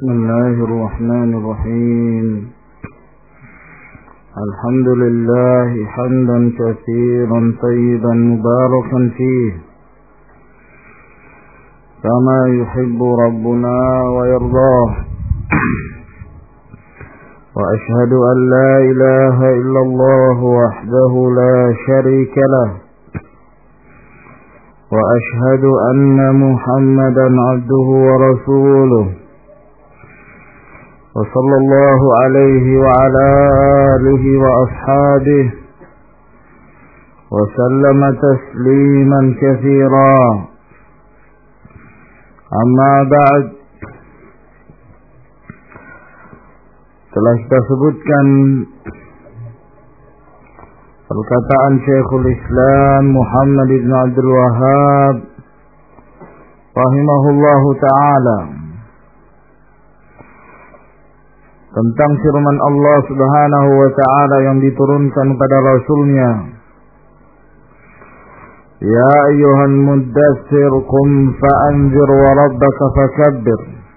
بسم الله الرحمن الرحيم. الحمد لله حمدا كثيرا طيبا مباركا فيه كما يحب ربنا ويرضاه. وأشهد أن لا إله إلا الله وحده لا شريك له، وأشهد أن محمدا عبده ورسوله، وصلى الله عليه وعلى آله وأصحابه وسلم تسليما كثيرا. أما بعد، telah kita sebutkan perkataan Syekhul Islam Muhammad ibn Abdul Wahhab rahimahullahu ta'ala tentang firman Allah subhanahu wa ta'ala yang diturunkan pada Rasulnya, Ya ayyuhan muddathir qum fa'anzir wa rabbaka fakabbir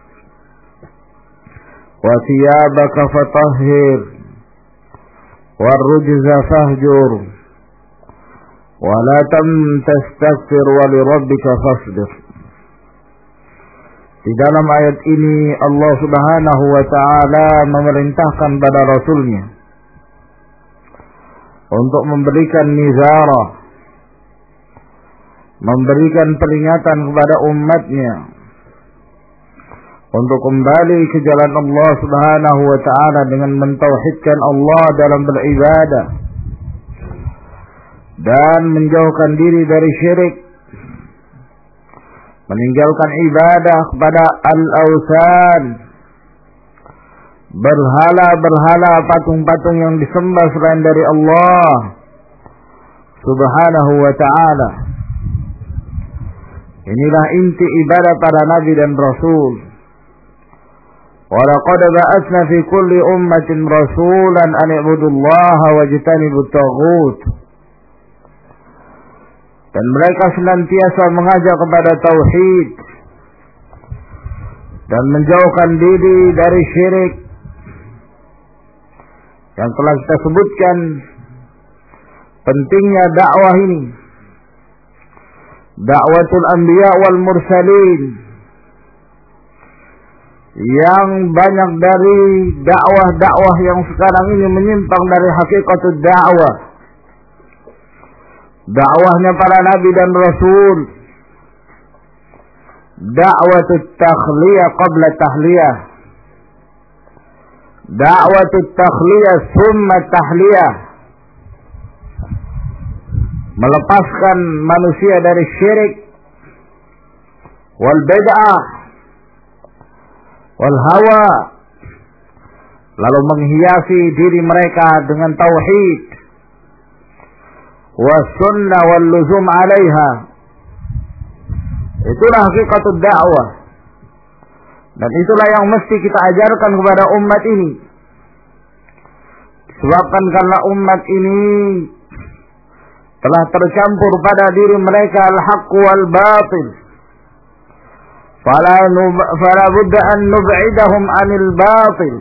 wa thiyabaka fatahhir warrujza fahjur wa la tastaghfir wa li rabbika fasbir. Di dalam ayat ini Allah subhanahu wa ta'ala memerintahkan pada Rasulnya untuk memberikan nizarah, memberikan peringatan kepada umatnya untuk kembali ke jalan Allah subhanahu wa ta'ala dengan mentauhidkan Allah dalam beribadah dan menjauhkan diri dari syirik, meninggalkan ibadah kepada al-awthan, berhala-berhala, patung-patung yang disembah selain dari Allah subhanahu wa ta'ala. Inilah inti ibadah para nabi dan rasul. وَلَقَدْ بَعَثْنَا فِي كُلِّ أُمَّةٍ رَسُولًا أَنِ اعْبُدُوا اللَّهَ وَاجْتَنِبُوا الطَّاغُوتَ. Dan mereka senantiasa mengajak kepada tauhid dan menjauhkan diri dari syirik. Yang telah kita sebutkan pentingnya dakwah ini, dakwatul anbiya wal mursalin, yang banyak dari dakwah-dakwah yang sekarang ini menyimpang dari hakikatul dakwah. Dakwahnya para nabi dan rasul, dakwatut takhliyah qabla tahliyah, dakwatut takhliyah summa tahliyah, melepaskan manusia dari syirik wal bid'ah wal hawa, lalu menghiasi diri mereka dengan tauhid was sunnah wal luzum 'alaiha. Itulah hakikatul dakwah, dan itulah yang mesti kita ajarkan kepada umat ini. Sebabkan karena umat ini telah tercampur pada diri mereka al-haqq wal batil, fala budda an nub'idahum 'anil batil.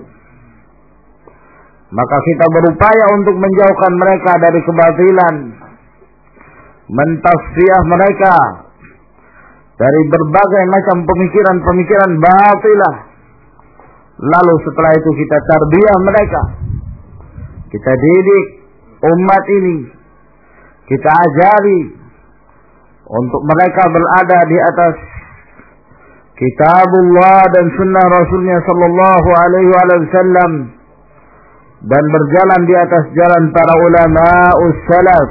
Maka kita berupaya untuk menjauhkan mereka dari kebatilan, mentasfiyah mereka dari berbagai macam pemikiran-pemikiran batilah. Lalu setelah itu kita tarbiyah mereka, kita didik umat ini, kita ajari untuk mereka berada di atas kitabullah dan sunnah Rasulnya sallallahu alaihi wasallam, dan berjalan di atas jalan para ulama'us salaf.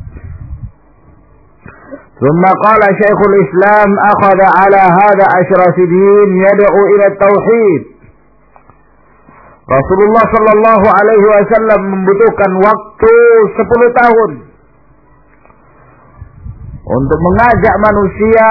ثم قال شيخ الإسلام أخذ على هذا 10 سنين يدعو إلى التوحيد. Rasulullah sallallahu alaihi wasallam membutuhkan waktu 10 tahun untuk mengajak manusia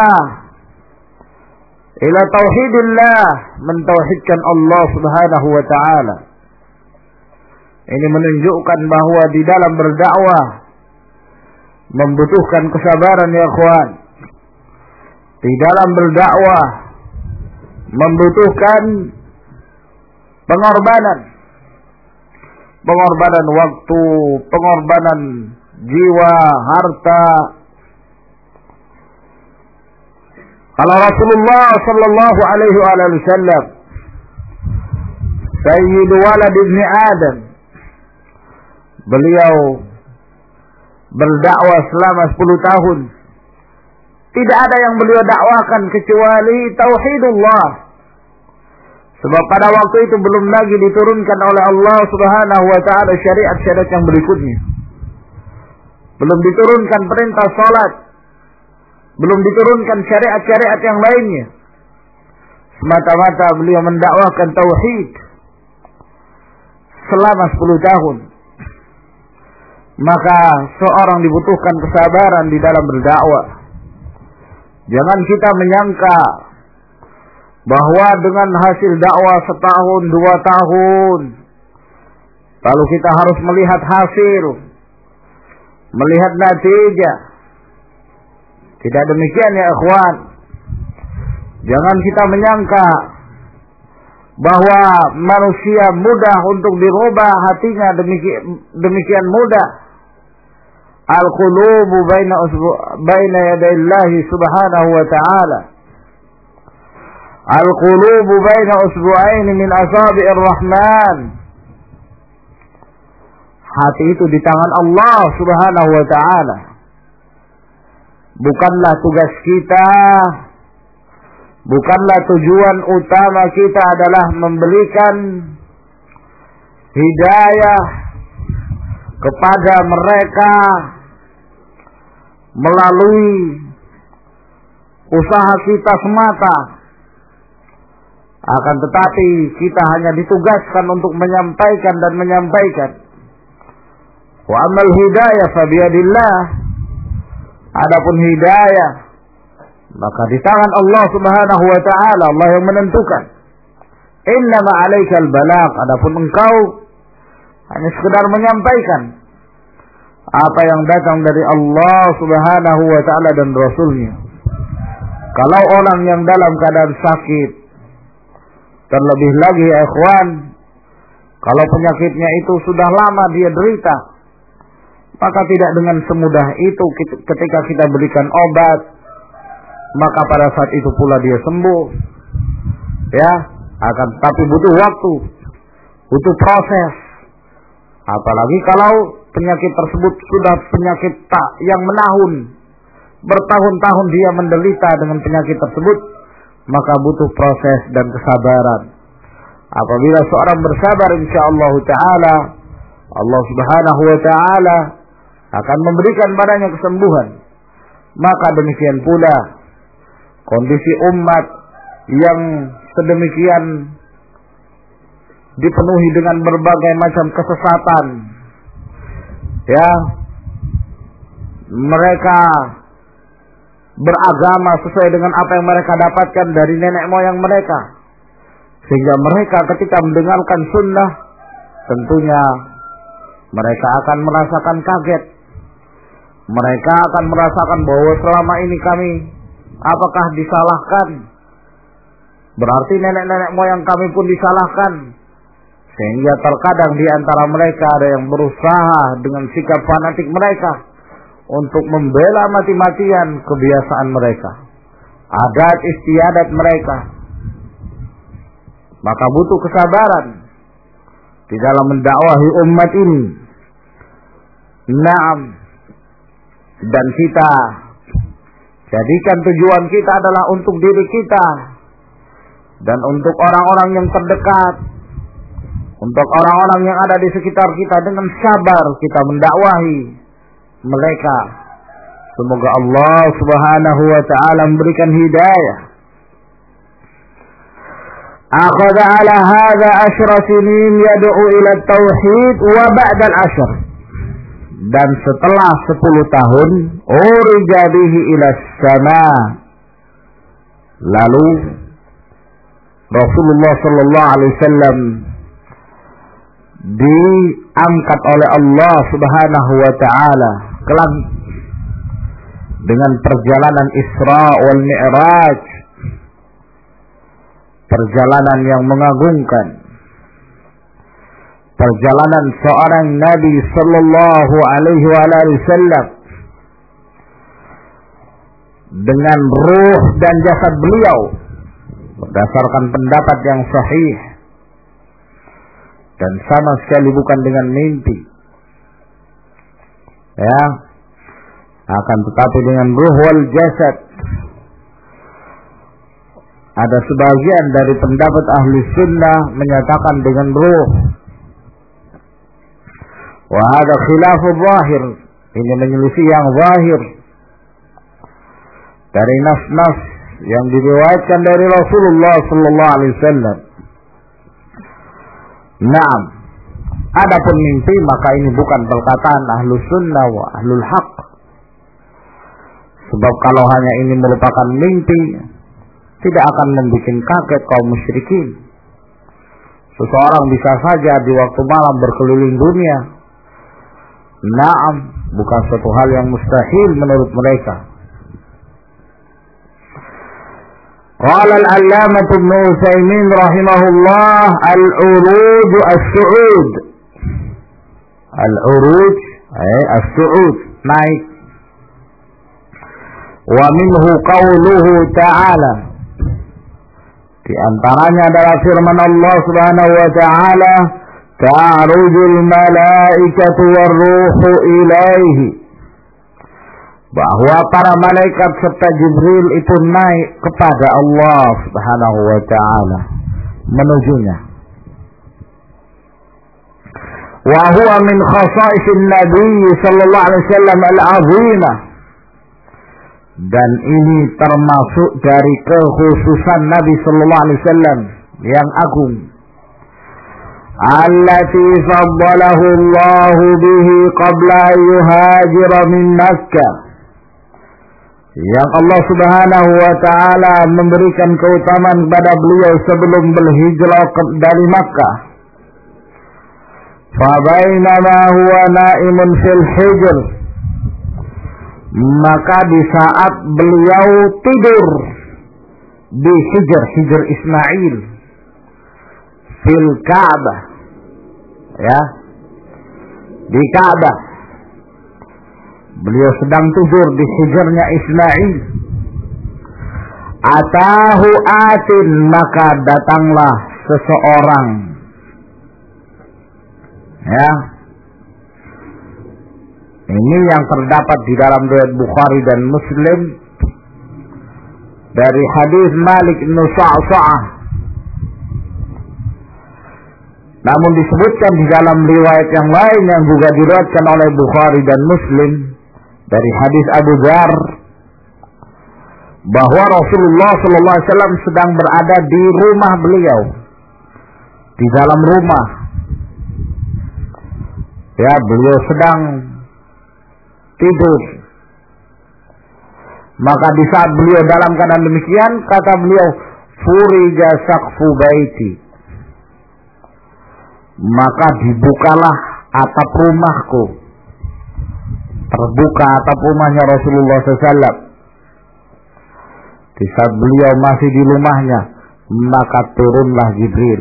ila tauhidillah, mentauhidkan Allah subhanahu wa ta'ala. Ini menunjukkan bahwa di dalam berdakwah membutuhkan kesabaran ya ikhwan. Di dalam berdakwah membutuhkan Pengorbanan waktu, pengorbanan jiwa, harta. Kalau Rasulullah sallallahu alaihi wasallam, Sayyidu walad ibni Adam, beliau berdakwah selama 10 tahun. Tidak ada yang beliau dakwakan kecuali tauhidullah. Sebab pada waktu itu belum lagi diturunkan oleh Allah Subhanahu wa taala syariat-syariat yang berikutnya. Belum diturunkan perintah salat. Belum diturunkan syariat-syariat yang lainnya. Semata-mata beliau mendakwahkan tauhid selama 10 tahun. Maka seorang dibutuhkan kesabaran di dalam berdakwah. Jangan kita menyangka bahwa dengan hasil dakwah 1 tahun, 2 tahun, lalu kita harus melihat hasil, melihat natijah. Tidak demikian ya ikhwan. Jangan kita menyangka bahwa manusia mudah untuk dirubah hatinya demikian mudah. Al-qulubu baina yadayillahi subhanahu wa ta'ala. Al-qulubu baina usbu'aini min asabi'ir rahman. Hati itu di tangan Allah subhanahu wa ta'ala. Bukanlah tugas kita, bukanlah tujuan utama kita adalah memberikan hidayah kepada mereka melalui usaha kita semata. Akan tetapi kita hanya ditugaskan untuk menyampaikan dan menyampaikan. Wa amal hidayah fa biyadillah. Adapun hidayah maka di tangan Allah Subhanahu wa taala, Allah yang menentukan. Innama 'alaikal balagh. Adapun engkau hanya sekedar menyampaikan apa yang datang dari Allah Subhanahu wa taala dan Rasulnya. Kalau orang yang dalam keadaan sakit, terlebih lagi ya ikhwan, kalau penyakitnya itu sudah lama dia derita, maka tidak dengan semudah itu ketika kita berikan obat, maka pada saat itu pula dia sembuh. Ya, akan tapi butuh waktu, butuh proses. Apalagi kalau penyakit tersebut sudah penyakit yang menahun, bertahun-tahun dia menderita dengan penyakit tersebut, maka butuh proses dan kesabaran. Apabila seorang bersabar, insyaallah taala, Allah Subhanahu wa taala akan memberikan padanya kesembuhan. Maka demikian pula kondisi umat yang sedemikian dipenuhi dengan berbagai macam kesesatan. Ya, mereka beragama sesuai dengan apa yang mereka dapatkan dari nenek moyang mereka, sehingga mereka ketika mendengarkan sunnah tentunya mereka akan merasakan kaget. Mereka akan merasakan bahwa selama ini kami apakah disalahkan? Berarti nenek-nenek moyang kami pun disalahkan. Sehingga terkadang di antara mereka ada yang berusaha dengan sikap fanatik mereka untuk membela mati-matian kebiasaan mereka, adat istiadat mereka. Maka butuh kesabaran di dalam mendakwahi umat ini. Naam. Dan kita jadikan tujuan kita adalah untuk diri kita dan untuk orang-orang yang terdekat, untuk orang-orang yang ada di sekitar kita. Dengan sabar kita mendakwahi mereka. Semoga Allah Subhanahu wa taala memberikan hidayah. Akhadha ala hadha 10 sinin yad'u ila tauhid wa ba'da al-'ashr. Dan setelah 10 tahun urija bihi ila sama. Lalu Rasulullah sallallahu alaihi wasallam diangkat oleh Allah Subhanahu wa taala ke langit dengan perjalanan Isra wal Mi'raj, perjalanan yang mengagumkan. perjalanan seorang Nabi sallallahu alaihi wasallam dengan ruh dan jasad beliau berdasarkan pendapat yang sahih dan sama sekali bukan dengan mimpi, ya, akan tetapi dengan ruh wal jasad. Ada sebagian dari pendapat ahli sunnah menyatakan dengan ruh. Wa hada khilafu zahir, ini menyelisih yang zahir dari nas-nas yang diriwayatkan dari Rasulullah sallallahu alaihi wasallam. Naam, adapun mimpi maka ini bukan perkataan ahlu sunnah wa ahlul haq. Sebab kalau hanya ini merupakan mimpi, tidak akan membuat kaget kaum musyrikin. Seseorang bisa saja di waktu malam berkeliling dunia. Naam, bukan suatu hal yang mustahil menurut mereka. Qala al-allamah Ibnu Utsaimin rahimahullah, al-uruj as-su'ud. Al-uruj as-su'ud, naik. Wa minhu qauluhu ta'ala, di antaranya adalah firman Allah Subhanahu wa taala, ta'rujul malaikatu war-ruhu ilaihi, bahwa para malaikat serta Jibril itu naik kepada Allah Subhanahu wa taala menujunya. Wa huwa min khasaisin Nabi sallallahu alaihi wasallam al-'azimah, dan ini termasuk dari kekhususan Nabi sallallahu alaihi wasallam yang agung. Allati faddalahu Allah bihi qabla yuhajira min Makkah, yang Allah Subhanahu wa taala memberikan keutamaan kepada beliau sebelum berhijrah dari Makkah. Fa bainama huwa na'imun fil hijr, maka di saat beliau tidur di Hijr Ismail fil Ka'bah, ya, di Ka'bah, beliau sedang tidur di hijrnya Ismail. Atahu atin, maka datanglah seseorang, ya. Ini yang terdapat di dalam riwayat Bukhari dan Muslim dari hadis Malik bin Sa'sa'ah. Namun disebutkan di dalam riwayat yang lain yang juga diriwayatkan oleh Bukhari dan Muslim dari hadis Abu Dzar, bahwa Rasulullah sallallahu alaihi wasallam sedang berada di rumah beliau, di dalam rumah. Ya, beliau sedang tidur. Maka di saat beliau dalam keadaan demikian, kata beliau, furija saqfu baiti, maka dibukalah atap rumahku. Terbuka atap rumahnya Rasulullah SAW. Di saat beliau masih di rumahnya, maka turunlah Jibril.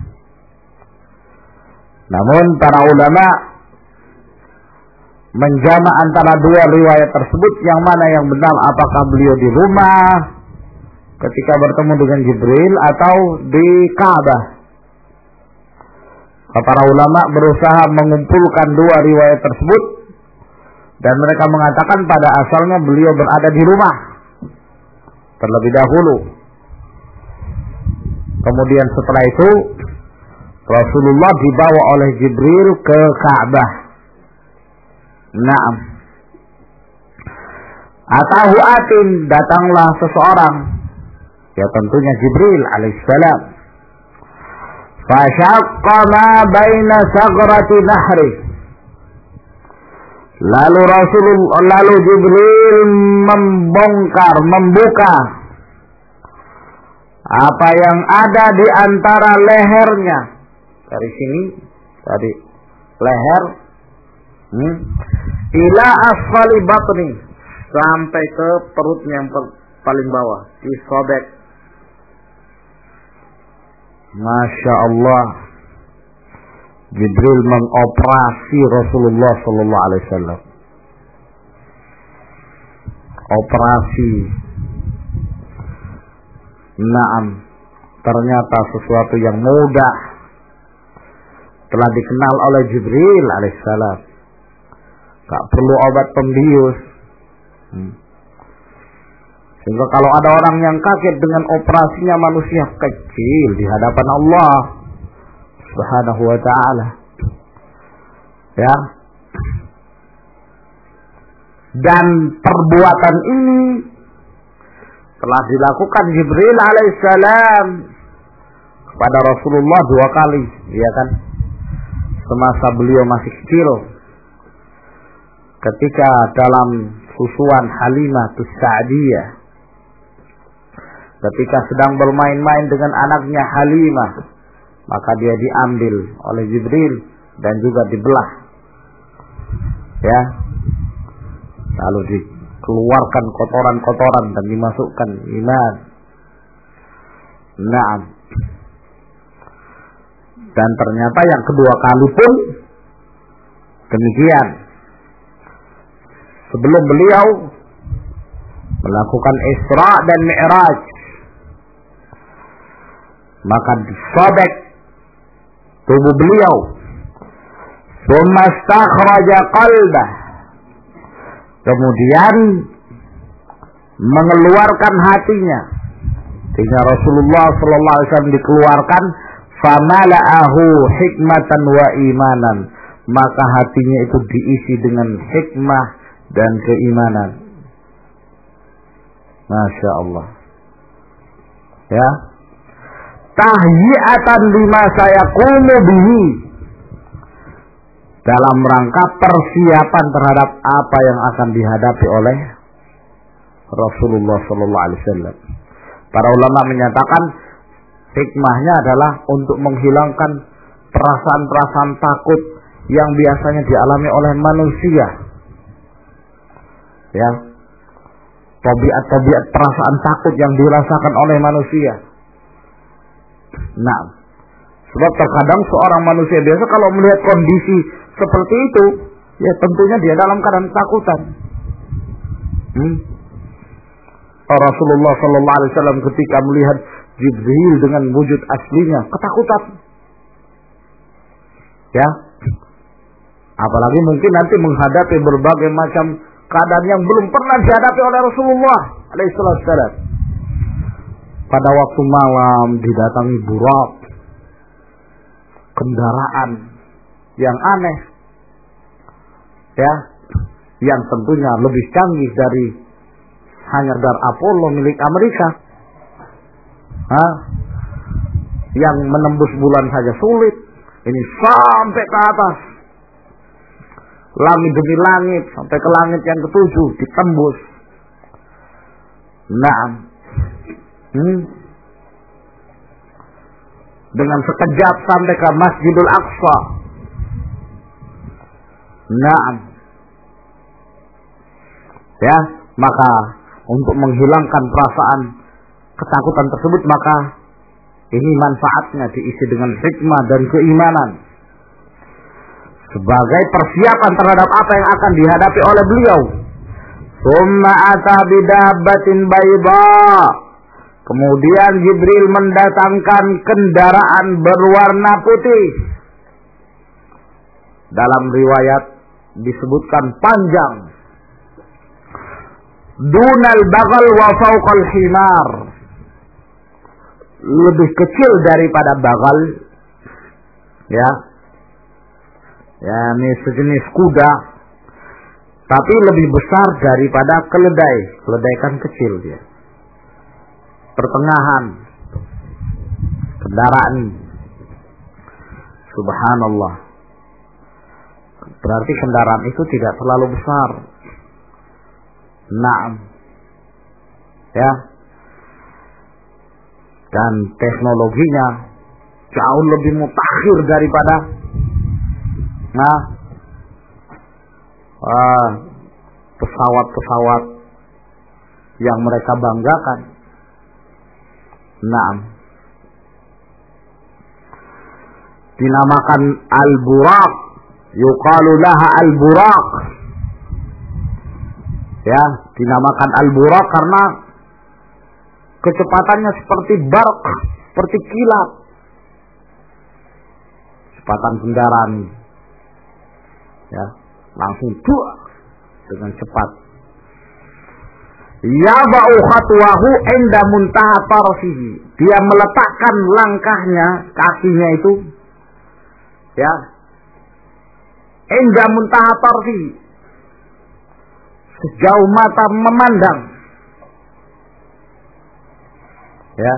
Namun para ulama menjama antara dua riwayat tersebut, yang mana yang benar, apakah beliau di rumah ketika bertemu dengan Jibril atau di Ka'bah. Para ulama berusaha mengumpulkan dua riwayat tersebut, dan mereka mengatakan pada asalnya beliau berada di rumah terlebih dahulu. Kemudian setelah itu Rasulullah dibawa oleh Jibril ke Ka'bah. Naam. Atahu atin, datanglah seseorang, ya tentunya Jibril alaihissalam. Fashaqqa ma baina sagrati nahri, lalu Jibril membuka apa yang ada di antara lehernya, dari sini tadi leher, ila asfali batni, sampai ke perutnya yang paling bawah, disobek. Masya Allah. Jibril mengoperasi Rasulullah sallallahu alaihi wasallam. Operasi. Naam, ternyata sesuatu yang mudah telah dikenal oleh Jibril alaihissalam. Gak perlu obat pembius. Sehingga kalau ada orang yang kaget dengan operasinya manusia kecil di hadapan Allah Subhanahu wa ta'ala, ya. Dan perbuatan ini telah dilakukan Jibril alaihissalam kepada Rasulullah 2 kali, ya kan? Semasa beliau masih kecil, ketika dalam susuan Halimah Sa'diyah, ketika sedang bermain-main dengan anaknya Halimah, maka dia diambil oleh Jibril dan juga dibelah, ya, lalu dikeluarkan kotoran-kotoran dan dimasukkan iman. Naam. Dan ternyata yang kedua kali pun demikian. Sebelum beliau melakukan Isra dan Mi'raj, maka disobek tubuh beliau, thumma istakhraja qalbah, kemudian mengeluarkan hatinya, sehingga Rasulullah sallallahu alaihi wasallam dikeluarkan, famala'ahu hikmatan wa imanan, maka hatinya itu diisi dengan hikmah dan keimanan. Masya Allah, ya. Tahyi'atan lima sayaqumu bihi, dalam rangka persiapan terhadap apa yang akan dihadapi oleh Rasulullah sallallahu alaihi wasallam. Para ulama menyatakan hikmahnya adalah untuk menghilangkan perasaan-perasaan takut yang biasanya dialami oleh manusia. Ya. Tabiat-tabiat perasaan takut yang dirasakan oleh manusia. Nah, sebab terkadang seorang manusia biasa kalau melihat kondisi seperti itu, ya tentunya dia dalam keadaan ketakutan. Rasulullah sallallahu alaihi wasallam ketika melihat Jibril dengan wujud aslinya ketakutan. Ya. Apalagi mungkin nanti menghadapi berbagai macam keadaan yang belum pernah dihadapi oleh Rasulullah alaihi wasallam. Pada waktu malam didatangi Burak, kendaraan yang aneh, ya, yang tentunya lebih canggih dari hanya dar Apollo milik Amerika, yang menembus bulan saja sulit, ini sampai ke atas, langit demi langit, sampai ke langit yang ke-7 ditembus. Nah, dengan sekejap sampai ke Masjidil Aqsa. Naam. Ya, maka untuk menghilangkan perasaan ketakutan tersebut, maka ini manfaatnya diisi dengan hikmah dan keimanan sebagai persiapan terhadap apa yang akan dihadapi oleh beliau. Summa ata bidabbatin bayda, kemudian Jibril mendatangkan kendaraan berwarna putih. Dalam riwayat disebutkan panjang. Dunal bagal wa fawqal himar, lebih kecil daripada bagal, ya. Ya, ini sejenis kuda, tapi lebih besar daripada keledai. Keledai kan kecil dia. Pertengahan kendaraan. Subhanallah. Berarti kendaraan itu tidak terlalu besar. Naam. Ya. Dan teknologinya jauh lebih mutakhir daripada pesawat-pesawat yang mereka banggakan. Naam. dinamakan Al-Buraq, yuqalu laha Al-Buraq. Ya, dinamakan Al-Buraq karena kecepatannya seperti barq, seperti kilat. Kecepatan kendaraan. Ya, langsung dua dengan cepat. Yaba'u khatwahu inda muntaha tarfihi. Dia meletakkan langkahnya, kakinya itu, ya, inda muntaha tarfihi, sejauh mata memandang. Ya,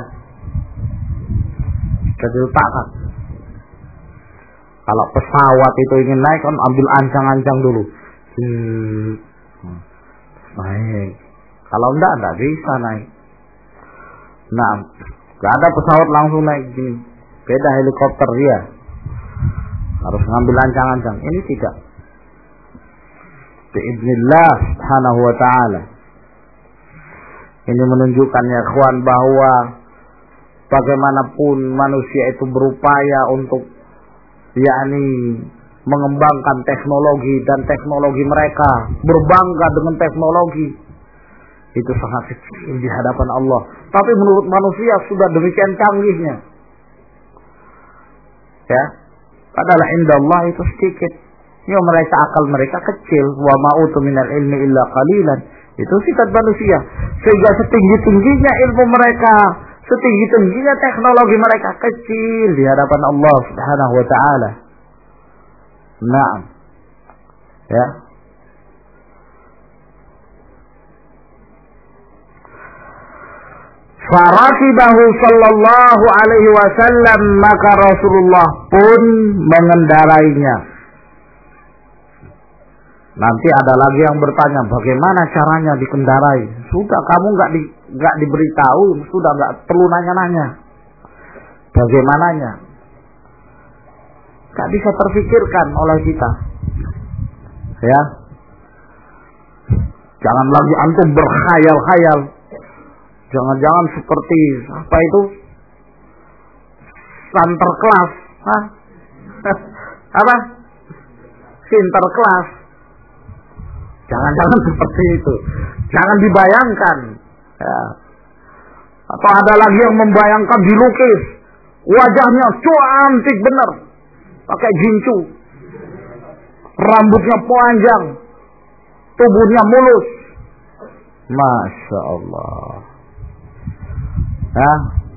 jadi letakkan. Kalau pesawat itu ingin naik kan ambil ancang-ancang dulu. Naik. Kalau enggak bisa naik. Nah, enggak ada pesawat langsung naik gini. Beda helikopter dia. Harus ngambil ancang-ancang. Ini tidak. Bi'idznillah subhanahu wa ta'ala. Ini menunjukkan ya ikhwan bahwa bagaimanapun manusia itu berupaya untuk yakni mengembangkan teknologi dan teknologi mereka, berbangga dengan teknologi, itu sangat kecil di hadapan Allah. Tapi menurut manusia sudah demikian canggihnya. Ya, padahal indallah itu sedikit. Ya, mereka akal mereka kecil. Wa ma'utu minal ilmi illa qalilan. Itu sifat manusia. Sehingga setinggi-tingginya ilmu mereka, setinggi-tingginya teknologi mereka, kecil di hadapan Allah Subhanahu wa ta'ala. Naam. Ya. Farakibahu sallallahu alaihi wasallam, maka Rasulullah pun mengendarainya. Nanti ada lagi yang bertanya, bagaimana caranya dikendarai? Sudah, kamu nggak diberitahu, sudah nggak perlu nanya-nanya. Bagaimananya? Nggak bisa terfikirkan oleh kita. Ya, jangan lagi antum berkhayal-khayal. Jangan-jangan seperti apa itu? Sinterklas, apa? Sinterklas. Jangan-jangan seperti itu. Jangan dibayangkan. Ya. Atau ada lagi yang membayangkan dilukis. Wajahnya cantik benar. Pakai gincu. Rambutnya panjang. Tubuhnya mulus. Masya Allah. Ya.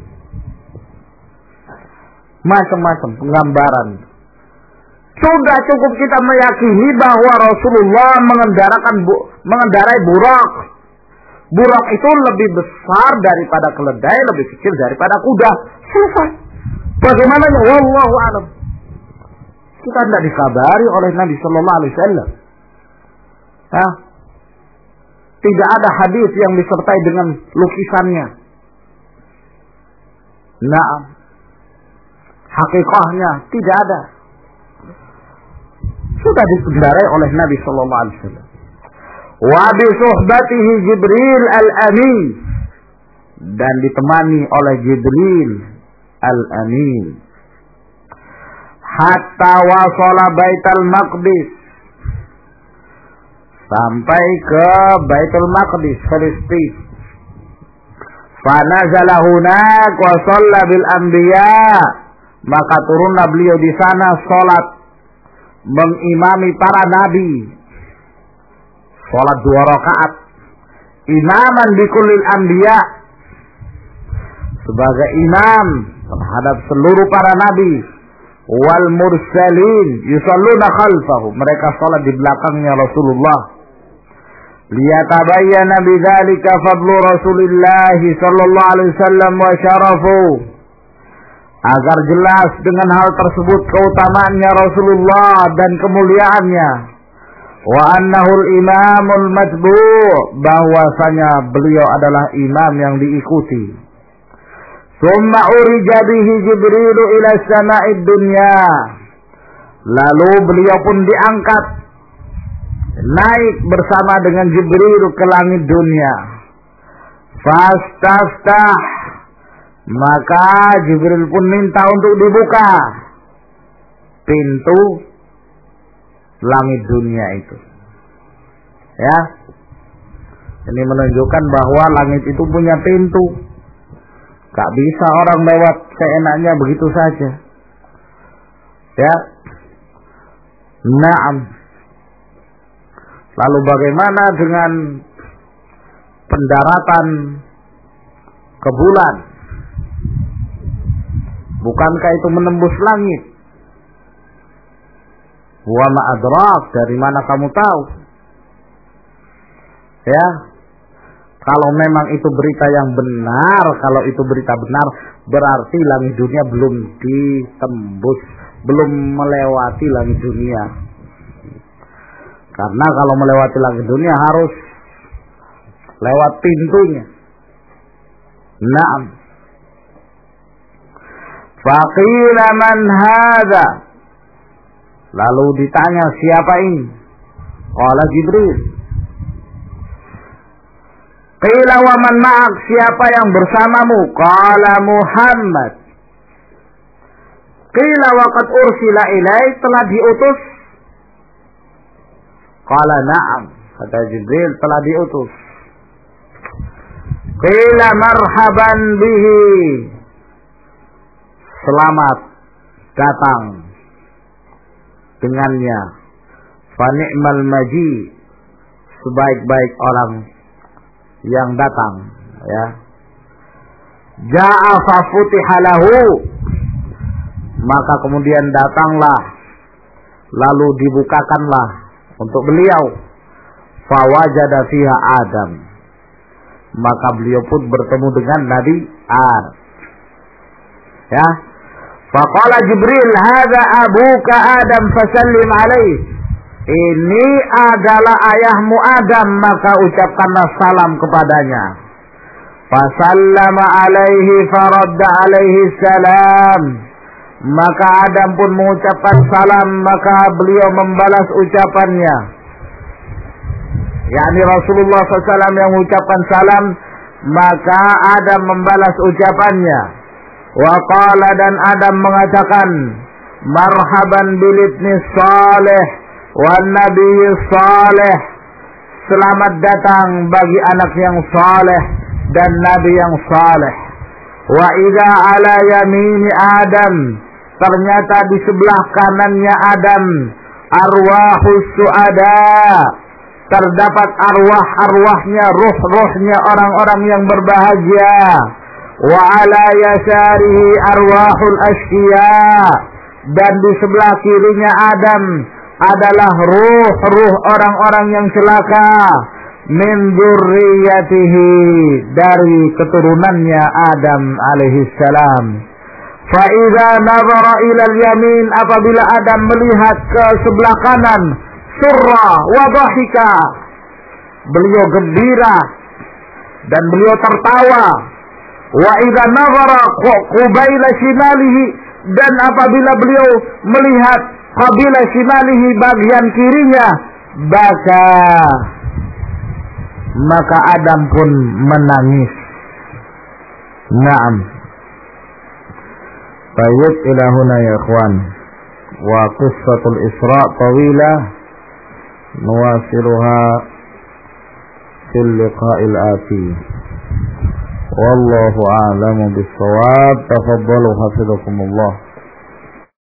Macam-macam penggambaran. Sudah cukup kita meyakini bahwa Rasulullah mengendarai burak. Burak itu lebih besar daripada keledai, lebih kecil daripada kuda. Selesai. Bagaimana? Wallahu a'lam. Kita tidak dikabari oleh Nabi Sallallahu Alaihi Wasallam. Ya. Tidak ada hadis yang disertai dengan lukisannya. Nah, hakikahnya tidak ada. Sudah dikendarai oleh Nabi Sallallahu Alaihi Wasallam. Wa bi suhbatihi Jibril al-Amin, dan ditemani oleh Jibril al-Amin. Hatta wasala Baitul Maqdis, sampai ke Baitul Maqdis, Filistin. Fa nazala hunak wa shalla bil anbiya, maka turunlah beliau di sana salat mengimami para nabi. Salat 2 rakaat. Imaman bikullil anbiya, sebagai imam terhadap seluruh para nabi. Wal mursalin yusalluna khalfahu, mereka salat di belakangnya Rasulullah. Liyatabayyana bidzalika fadlu Rasulillah sallallahu alaihi wasallam wa syarafu, agar jelas dengan hal tersebut keutamaannya Rasulullah dan kemuliaannya. Wa annahu al-imamul matbu', bahwasanya beliau adalah imam yang diikuti. Summa urija bihi Jibril ila sama'id dunya, lalu beliau pun diangkat, naik bersama dengan Jibril ke langit dunia. Fastaftah, maka Jibril pun minta untuk dibuka. pintu langit dunia itu. Ya. Ini menunjukkan bahwa langit itu punya pintu. Gak bisa orang lewat seenaknya begitu saja. Ya. Naam. Lalu bagaimana dengan pendaratan ke bulan? Bukankah itu menembus langit? Wa ma adrak, dari mana kamu tahu? Ya. Kalau memang itu berita yang benar, kalau itu berita benar, berarti langit dunia belum ditembus, belum melewati langit dunia. Karena kalau melewati langit dunia harus lewat pintunya. Naam. Faqila man hadza? Lalu ditanya, siapa ini? Qala Jibril. Qila wa man ma'ak? Siapa yang bersamamu? Qala Muhammad. Qila wa qad ursila ilaik? Telah diutus? Qala na'am. Kata Jibril, telah diutus. Qila marhaban bihi. Selamat datang dengannya. Fa ni'mal maji, sebaik-baik orang yang datang, ya. Ja'a fa futiha lahu, maka kemudian datanglah, lalu dibukakanlah untuk beliau. Fa wajada fiha Adam, maka beliau pun bertemu dengan Nabi Adam. Ya. Faqala Jibril, hadza abuka Adam fasallim alaihi. Ini adalah ayahmu Adam, maka ucapkanlah salam kepadanya. Fasallama alaihi faradda alaihi salam. Maka Adam pun mengucapkan salam, maka beliau membalas ucapannya. yakni Rasulullah SAW yang mengucapkan salam, maka Adam membalas ucapannya. Wa qala, dan Adam mengatakan, marhaban bil ibni salih wan nabiy salih. Selamat datang bagi anak yang saleh dan nabi yang saleh. Wa idza ala yamini Adam, ternyata di sebelah kanannya Adam, arwahus suada, terdapat arwah-arwahnya, ruh-ruhnya orang-orang yang berbahagia. Wa ala yasarihi arwahul asqiya, dan di sebelah kirinya Adam adalah ruh-ruh orang-orang yang celaka. Min dzurriyyatihi, dari keturunannya Adam alaihi salam. Fa idza nazara ila al-yamin, apabila Adam melihat ke sebelah kanan, surra wa dhahika, beliau gembira dan beliau tertawa. Wa idza nazara qabaila shimalihi, dan apabila beliau melihat qabila shimalihi, bagian kirinya, baka, maka Adam pun menangis. Naam. Baik, ila huna ya ikhwan. Wa qissatul Isra tawilah, nuwasiluha fil liqa'il ati. Wallahu a'lamu bis-shawab. Tafaddalu hafizakumullah.